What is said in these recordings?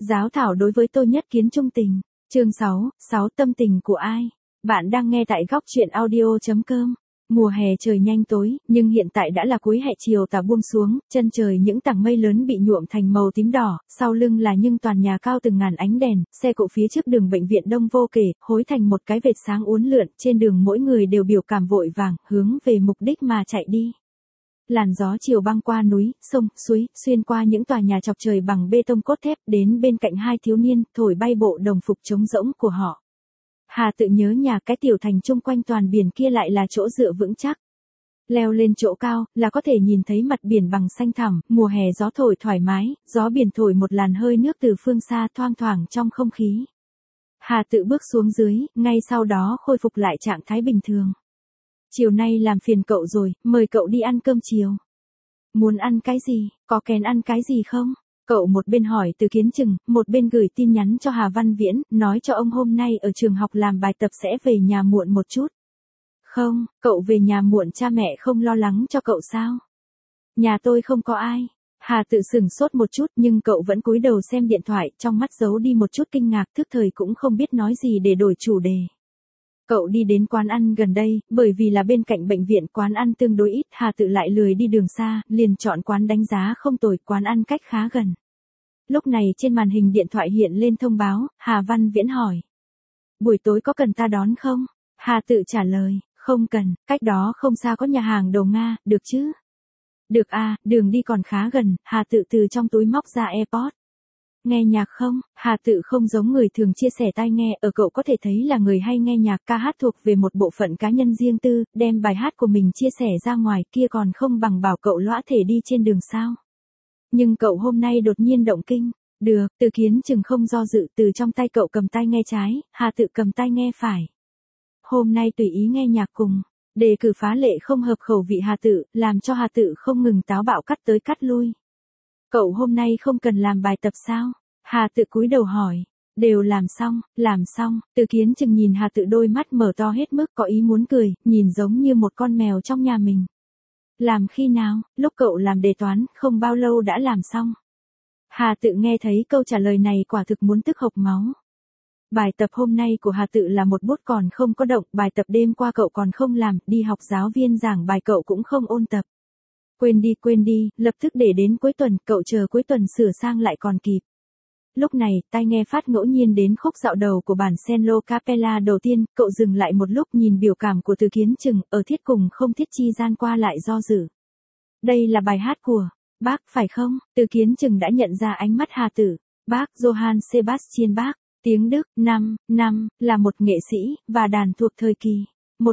Giáo thảo đối với Tô Nhất Kiến trung tình. Chương 6, tâm tình của ai? Bạn đang nghe tại góc truyện audio.com. Mùa hè trời nhanh tối, nhưng hiện tại đã là cuối hè, chiều tà buông xuống, chân trời những tảng mây lớn bị nhuộm thành màu tím đỏ, sau lưng là những tòa nhà cao từng ngàn ánh đèn, xe cộ phía trước đường bệnh viện đông vô kể, hối thành một cái vệt sáng uốn lượn, trên đường mỗi người đều biểu cảm vội vàng, hướng về mục đích mà chạy đi. Làn gió chiều băng qua núi, sông, suối, xuyên qua những tòa nhà chọc trời bằng bê tông cốt thép đến bên cạnh hai thiếu niên, thổi bay bộ đồng phục trống rỗng của họ. Hà tự nhớ nhà, cái tiểu thành chung quanh toàn biển kia lại là chỗ dựa vững chắc. Leo lên chỗ cao, là có thể nhìn thấy mặt biển bằng xanh thẳm, mùa hè gió thổi thoải mái, gió biển thổi một làn hơi nước từ phương xa thoang thoảng trong không khí. Hà tự bước xuống dưới, ngay sau đó khôi phục lại trạng thái bình thường. Chiều nay làm phiền cậu rồi, mời cậu đi ăn cơm chiều. Muốn ăn cái gì, có kén ăn cái gì không? Cậu một bên hỏi Từ Kiến Chừng, một bên gửi tin nhắn cho Hà Văn Viễn, nói cho ông hôm nay ở trường học làm bài tập sẽ về nhà muộn một chút. Không, cậu về nhà muộn cha mẹ không lo lắng cho cậu sao? Nhà tôi không có ai. Hà tự sửng sốt một chút nhưng cậu vẫn cúi đầu xem điện thoại, trong mắt giấu đi một chút kinh ngạc, thức thời cũng không biết nói gì để đổi chủ đề. Cậu đi đến quán ăn gần đây, bởi vì là bên cạnh bệnh viện, quán ăn tương đối ít, Hà tự lại lười đi đường xa, liền chọn quán đánh giá không tồi, quán ăn cách khá gần. Lúc này trên màn hình điện thoại hiện lên thông báo, Hà Văn Viễn hỏi. Buổi tối có cần ta đón không? Hà tự trả lời, không cần, cách đó không xa có nhà hàng đồ Nga, được chứ? Được à, đường đi còn khá gần, Hà tự từ trong túi móc ra AirPods. Nghe nhạc không? Hà tự không giống người thường chia sẻ tai nghe, ở cậu có thể thấy là người hay nghe nhạc, ca hát thuộc về một bộ phận cá nhân riêng tư, đem bài hát của mình chia sẻ ra ngoài kia còn không bằng bảo cậu lõa thể đi trên đường sao. Nhưng cậu hôm nay đột nhiên động kinh. Được, Từ Kiến Chừng không do dự, từ trong tay cậu cầm tai nghe trái, Hà tự cầm tai nghe phải. Hôm nay tùy ý nghe nhạc cùng. Đề cử phá lệ không hợp khẩu vị Hà tự, làm cho Hà tự không ngừng táo bạo cắt tới cắt lui. Cậu hôm nay không cần làm bài tập sao? Hà tự cúi đầu hỏi. Đều làm xong. Từ Kiến Chừng nhìn Hà tự, đôi mắt mở to hết mức, có ý muốn cười, nhìn giống như một con mèo trong nhà mình. Làm khi nào? Lúc cậu làm đề toán, không bao lâu đã làm xong. Hà tự nghe thấy câu trả lời này quả thực muốn tức hộc máu. Bài tập hôm nay của Hà tự là một bút còn không có động, bài tập đêm qua cậu còn không làm, đi học giáo viên giảng bài cậu cũng không ôn tập. Quên đi, lập tức để đến cuối tuần, cậu chờ cuối tuần sửa sang lại còn kịp. Lúc này, tai nghe phát ngẫu nhiên đến khúc dạo đầu của bản Senlo Capella đầu tiên, cậu dừng lại một lúc nhìn biểu cảm của Từ Kiến Chừng, ở thiết cùng không thiết chi gian qua lại do dự. Đây là bài hát của Bach phải không? Từ Kiến Chừng đã nhận ra ánh mắt Hà tự. Bach, Johann Sebastian Bach, tiếng Đức, năm, là một nghệ sĩ, và đàn thuộc thời kỳ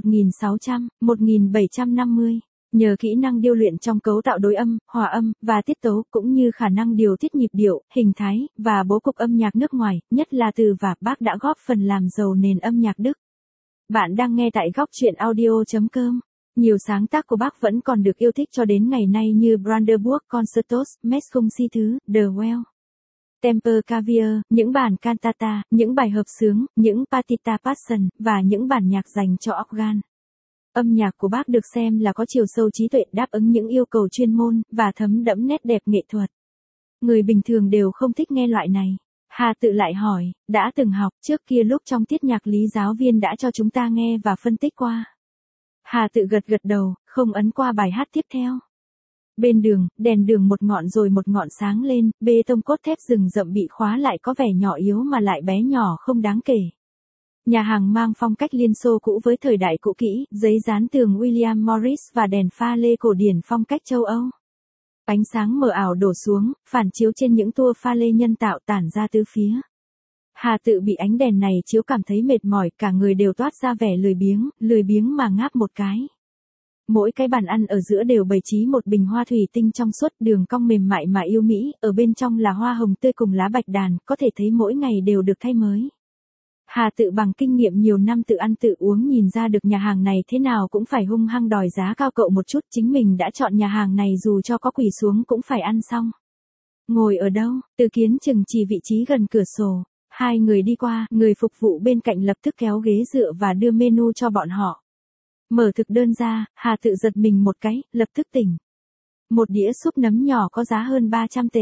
1600-1750. Nhờ kỹ năng điêu luyện trong cấu tạo đối âm, hòa âm, và tiết tấu, cũng như khả năng điều tiết nhịp điệu, hình thái, và bố cục âm nhạc nước ngoài, nhất là từ và Bach đã góp phần làm giàu nền âm nhạc Đức. Bạn đang nghe tại góc truyện audio.com. Nhiều sáng tác của Bach vẫn còn được yêu thích cho đến ngày nay như Brandenburg Concertos, Messung si thứ, The Well, Temper Clavier, những bản cantata, những bài hợp xướng, những partita passion, và những bản nhạc dành cho organ. Âm nhạc của Bach được xem là có chiều sâu trí tuệ, đáp ứng những yêu cầu chuyên môn, và thấm đẫm nét đẹp nghệ thuật. Người bình thường đều không thích nghe loại này. Hà tự lại hỏi, đã từng học, trước kia lúc trong tiết nhạc lý giáo viên đã cho chúng ta nghe và phân tích qua. Hà tự gật đầu, không ấn qua bài hát tiếp theo. Bên đường, đèn đường một ngọn rồi một ngọn sáng lên, bê tông cốt thép rừng rậm bị khóa lại có vẻ nhỏ yếu mà lại bé nhỏ không đáng kể. Nhà hàng mang phong cách Liên Xô cũ với thời đại cũ kỹ, giấy dán tường William Morris và đèn pha lê cổ điển phong cách châu Âu. Ánh sáng mờ ảo đổ xuống, phản chiếu trên những tua pha lê nhân tạo tản ra tứ phía. Hà tự bị ánh đèn này chiếu cảm thấy mệt mỏi, cả người đều toát ra vẻ lười biếng mà ngáp một cái. Mỗi cái bàn ăn ở giữa đều bày trí một bình hoa thủy tinh trong suốt, đường cong mềm mại mà yêu mỹ, ở bên trong là hoa hồng tươi cùng lá bạch đàn, có thể thấy mỗi ngày đều được thay mới. Hà tự bằng kinh nghiệm nhiều năm tự ăn tự uống nhìn ra được nhà hàng này thế nào cũng phải hung hăng đòi giá cao cậu một chút, chính mình đã chọn nhà hàng này dù cho có quỳ xuống cũng phải ăn xong. Ngồi ở đâu? Từ Kiến Chừng chỉ vị trí gần cửa sổ. Hai người đi qua, người phục vụ bên cạnh lập tức kéo ghế dựa và đưa menu cho bọn họ. Mở thực đơn ra, Hà tự giật mình một cái, lập tức tỉnh. Một đĩa súp nấm nhỏ có giá hơn 300 tệ.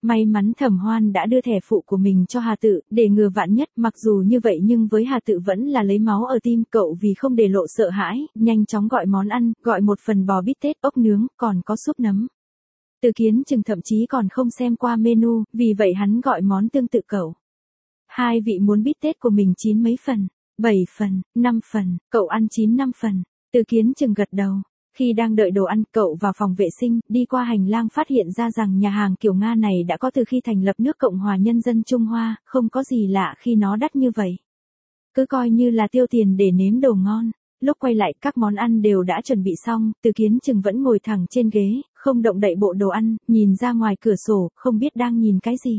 May mắn Thẩm Hoan đã đưa thẻ phụ của mình cho Hà Tự, để ngừa vạn nhất, mặc dù như vậy nhưng với Hà Tự vẫn là lấy máu ở tim, cậu vì không để lộ sợ hãi, nhanh chóng gọi món ăn, gọi một phần bò bít tết, ốc nướng, còn có súp nấm. Từ Kiến Chừng thậm chí còn không xem qua menu, vì vậy hắn gọi món tương tự cậu. Hai vị muốn bít tết của mình chín mấy phần? 7 phần, 5 phần, cậu ăn chín 5 phần. Từ Kiến Chừng gật đầu. Khi đang đợi đồ ăn, cậu vào phòng vệ sinh, đi qua hành lang phát hiện ra rằng nhà hàng kiểu Nga này đã có từ khi thành lập nước Cộng hòa Nhân dân Trung Hoa, không có gì lạ khi nó đắt như vậy. Cứ coi như là tiêu tiền để nếm đồ ngon. Lúc quay lại các món ăn đều đã chuẩn bị xong, Từ Kiến Chừng vẫn ngồi thẳng trên ghế, không động đậy bộ đồ ăn, nhìn ra ngoài cửa sổ, không biết đang nhìn cái gì.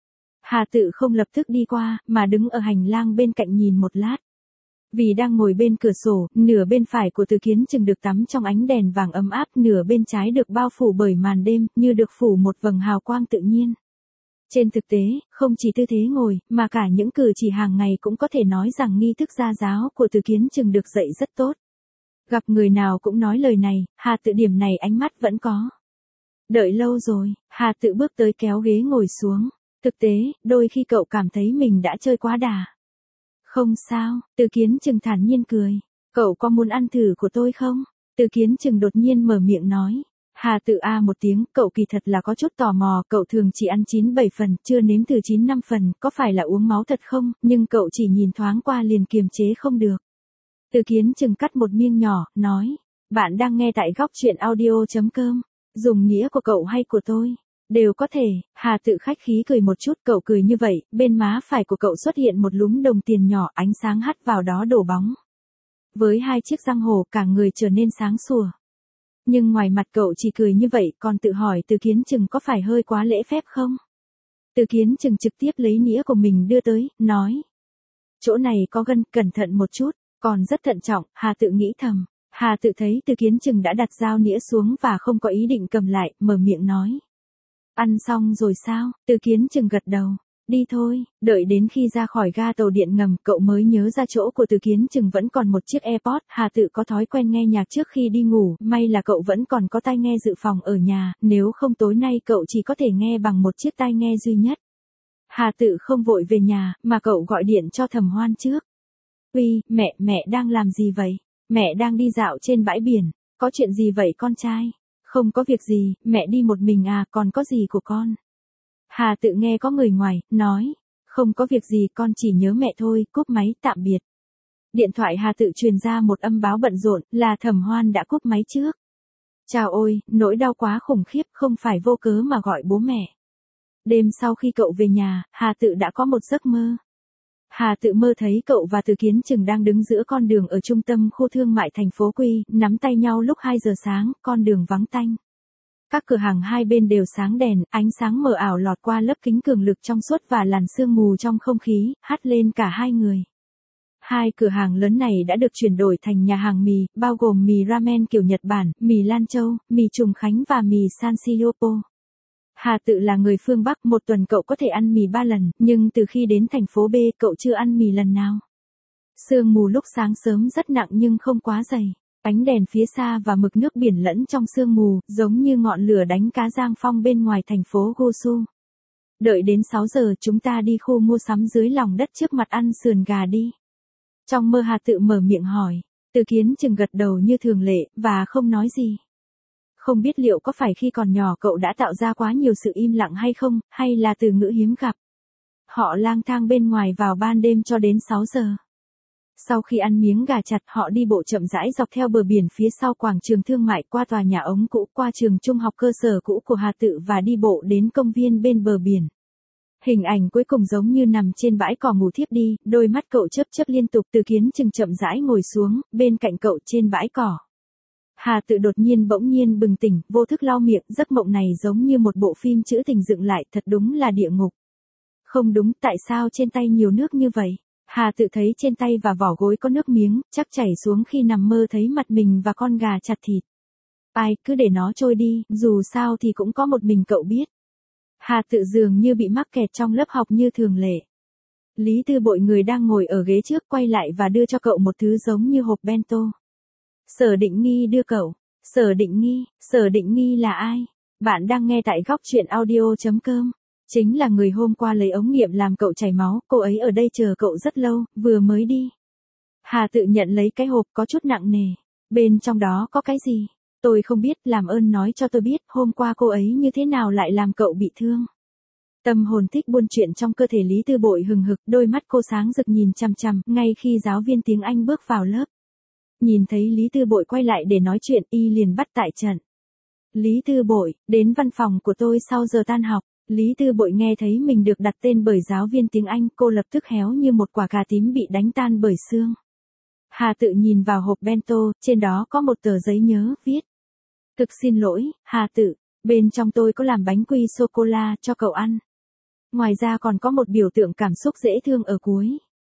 Hà Tự không lập tức đi qua, mà đứng ở hành lang bên cạnh nhìn một lát. Vì đang ngồi bên cửa sổ, nửa bên phải của Từ Kiến Chừng được tắm trong ánh đèn vàng ấm áp, nửa bên trái được bao phủ bởi màn đêm, như được phủ một vầng hào quang tự nhiên. Trên thực tế, không chỉ tư thế ngồi, mà cả những cử chỉ hàng ngày cũng có thể nói rằng nghi thức gia giáo của Từ Kiến Chừng được dạy rất tốt. Gặp người nào cũng nói lời này, Hà Tự điểm này ánh mắt vẫn có. Đợi lâu rồi, Hà Tự bước tới kéo ghế ngồi xuống. Thực tế, đôi khi cậu cảm thấy mình đã chơi quá đà. Không sao, Từ Kiến Chừng thản nhiên cười. Cậu có muốn ăn thử của tôi không? Từ Kiến Chừng đột nhiên mở miệng nói. Hà Tự a một tiếng, cậu kỳ thật là có chút tò mò, cậu thường chỉ ăn 9-7 phần, chưa nếm thử 9-5 phần, có phải là uống máu thật không, nhưng cậu chỉ nhìn thoáng qua liền kiềm chế không được. Từ Kiến Chừng cắt một miếng nhỏ, nói, bạn đang nghe tại góc truyện audio.com, dùng nghĩa của cậu hay của tôi, đều có thể. Hà Tự khách khí cười một chút, cậu cười như vậy, bên má phải của cậu xuất hiện một lúm đồng tiền nhỏ, ánh sáng hắt vào đó đổ bóng. Với hai chiếc răng hổ, cả người trở nên sáng sủa. Nhưng ngoài mặt cậu chỉ cười như vậy, còn tự hỏi Từ Kiến Chừng có phải hơi quá lễ phép không? Từ Kiến Chừng trực tiếp lấy nĩa của mình đưa tới, nói. Chỗ này có gân, cẩn thận một chút, còn rất thận trọng, Hà Tự nghĩ thầm. Hà Tự thấy Từ Kiến Chừng đã đặt dao nĩa xuống và không có ý định cầm lại, mở miệng nói. Ăn xong rồi sao? Từ Kiến Chừng gật đầu. Đi thôi, đợi đến khi ra khỏi ga tàu điện ngầm, cậu mới nhớ ra chỗ của Từ Kiến Chừng vẫn còn một chiếc AirPods. Hà Tự có thói quen nghe nhạc trước khi đi ngủ, may là cậu vẫn còn có tai nghe dự phòng ở nhà, nếu không tối nay cậu chỉ có thể nghe bằng một chiếc tai nghe duy nhất. Hà Tự không vội về nhà, mà cậu gọi điện cho Thẩm Hoan trước. Uy, mẹ đang làm gì vậy? Mẹ đang đi dạo trên bãi biển, có chuyện gì vậy con trai? Không có việc gì, mẹ đi một mình à, còn có gì của con? Hà Tự nghe có người ngoài, nói, không có việc gì, con chỉ nhớ mẹ thôi, cúp máy, tạm biệt. Điện thoại Hà Tự truyền ra một âm báo bận rộn, là Thẩm Hoan đã cúp máy trước. Chào ôi, nỗi đau quá khủng khiếp, không phải vô cớ mà gọi bố mẹ. Đêm sau khi cậu về nhà, Hà Tự đã có một giấc mơ. Hà Tự mơ thấy cậu và Từ Kiến Chừng đang đứng giữa con đường ở trung tâm khu thương mại thành phố Quy, nắm tay nhau lúc 2 giờ sáng, con đường vắng tanh. Các cửa hàng hai bên đều sáng đèn, ánh sáng mờ ảo lọt qua lớp kính cường lực trong suốt và làn sương mù trong không khí, hắt lên cả hai người. Hai cửa hàng lớn này đã được chuyển đổi thành nhà hàng mì, bao gồm mì ramen kiểu Nhật Bản, mì Lan Châu, mì Trùng Khánh và mì San Siyopo. Hà Tự là người phương Bắc, một tuần cậu có thể ăn mì 3 lần, nhưng từ khi đến thành phố B cậu chưa ăn mì lần nào. Sương mù lúc sáng sớm rất nặng nhưng không quá dày. Ánh đèn phía xa và mực nước biển lẫn trong sương mù, giống như ngọn lửa đánh cá giang phong bên ngoài thành phố Gusu. Đợi đến 6 giờ chúng ta đi khu mua sắm dưới lòng đất trước mặt ăn sườn gà đi. Trong mơ Hà Tự mở miệng hỏi, Từ Kiến Chừng gật đầu như thường lệ, và không nói gì. Không biết liệu có phải khi còn nhỏ cậu đã tạo ra quá nhiều sự im lặng hay không, hay là từ ngữ hiếm gặp. Họ lang thang bên ngoài vào ban đêm cho đến 6 giờ. Sau khi ăn miếng gà chặt, họ đi bộ chậm rãi dọc theo bờ biển phía sau quảng trường thương mại, qua tòa nhà ống cũ, qua trường trung học cơ sở cũ của Hà Tự và đi bộ đến công viên bên bờ biển. Hình ảnh cuối cùng giống như nằm trên bãi cỏ ngủ thiếp đi, đôi mắt cậu chớp chớp liên tục. Từ Kiến Chừng chậm rãi ngồi xuống, bên cạnh cậu trên bãi cỏ. Hà Tự đột nhiên bỗng nhiên bừng tỉnh, vô thức lau miệng, giấc mộng này giống như một bộ phim trữ tình dựng lại, thật đúng là địa ngục. Không đúng, tại sao trên tay nhiều nước như vậy? Hà Tự thấy trên tay và vỏ gối có nước miếng, chắc chảy xuống khi nằm mơ thấy mặt mình và con gà chặt thịt. Ai, cứ để nó trôi đi, dù sao thì cũng có một mình cậu biết. Hà Tự dường như bị mắc kẹt trong lớp học như thường lệ. Lý Tư Bội người đang ngồi ở ghế trước quay lại và đưa cho cậu một thứ giống như hộp bento. Sở Định Nghi đưa cậu. Sở Định Nghi là ai? Bạn đang nghe tại góc truyện audio.com. Chính là người hôm qua lấy ống nghiệm làm cậu chảy máu, cô ấy ở đây chờ cậu rất lâu, vừa mới đi. Hà Tự nhận lấy cái hộp có chút nặng nề. Bên trong đó có cái gì? Tôi không biết, làm ơn nói cho tôi biết, hôm qua cô ấy như thế nào lại làm cậu bị thương. Tâm hồn thích buôn chuyện trong cơ thể Lý Tư Bội hừng hực, đôi mắt cô sáng rực nhìn chằm chằm, ngay khi giáo viên tiếng Anh bước vào lớp. Nhìn thấy Lý Tư Bội quay lại để nói chuyện, y liền bắt tại trận. Lý Tư Bội, đến văn phòng của tôi sau giờ tan học. Lý Tư Bội nghe thấy mình được đặt tên bởi giáo viên tiếng Anh, cô lập tức héo như một quả cà tím bị đánh tan bởi sương. Hà Tự nhìn vào hộp bento, trên đó có một tờ giấy nhớ, viết. Thực xin lỗi, Hà Tự, bên trong tôi có làm bánh quy sô-cô-la cho cậu ăn. Ngoài ra còn có một biểu tượng cảm xúc dễ thương ở cuối.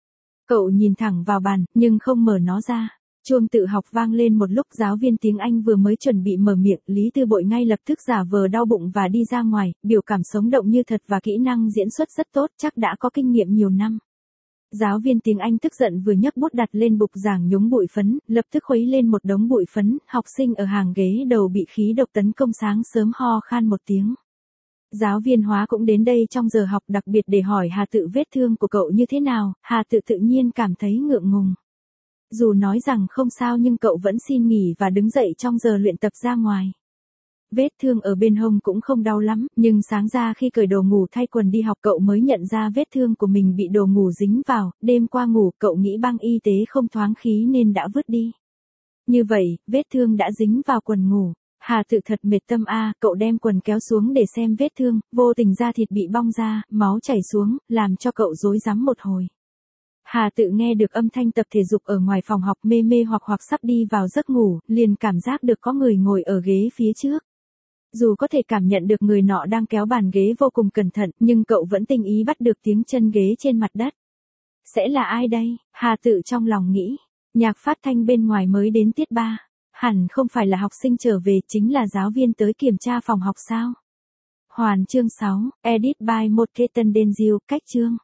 Cậu nhìn thẳng vào bàn, nhưng không mở nó ra. Chuông tự học vang lên một lúc giáo viên tiếng Anh vừa mới chuẩn bị mở miệng, Lý Tư Bội ngay lập tức giả vờ đau bụng và đi ra ngoài, biểu cảm sống động như thật và kỹ năng diễn xuất rất tốt, chắc đã có kinh nghiệm nhiều năm. Giáo viên tiếng Anh tức giận vừa nhấc bút đặt lên bục giảng nhúng bụi phấn, lập tức khuấy lên một đống bụi phấn, học sinh ở hàng ghế đầu bị khí độc tấn công sáng sớm ho khan một tiếng. Giáo viên hóa cũng đến đây trong giờ học đặc biệt để hỏi Hà Tự vết thương của cậu như thế nào, Hà Tự tự nhiên cảm thấy ngượng ngùng. Dù nói rằng không sao nhưng cậu vẫn xin nghỉ và đứng dậy trong giờ luyện tập ra ngoài. Vết thương ở bên hông cũng không đau lắm, nhưng sáng ra khi cởi đồ ngủ thay quần đi học cậu mới nhận ra vết thương của mình bị đồ ngủ dính vào, đêm qua ngủ cậu nghĩ băng y tế không thoáng khí nên đã vứt đi. Như vậy, vết thương đã dính vào quần ngủ. Hà Tự thật mệt tâm cậu đem quần kéo xuống để xem vết thương, vô tình da thịt bị bong ra, máu chảy xuống, làm cho cậu rối rắm một hồi. Hà Tự nghe được âm thanh tập thể dục ở ngoài phòng học mê mê hoặc sắp đi vào giấc ngủ, liền cảm giác được có người ngồi ở ghế phía trước. Dù có thể cảm nhận được người nọ đang kéo bàn ghế vô cùng cẩn thận, nhưng cậu vẫn tinh ý bắt được tiếng chân ghế trên mặt đất. Sẽ là ai đây? Hà Tự trong lòng nghĩ. Nhạc phát thanh bên ngoài mới đến tiết 3. Hẳn không phải là học sinh trở về, chính là giáo viên tới kiểm tra phòng học sao? Hoàn chương 6, edit by một Ketan Denziu, cách chương.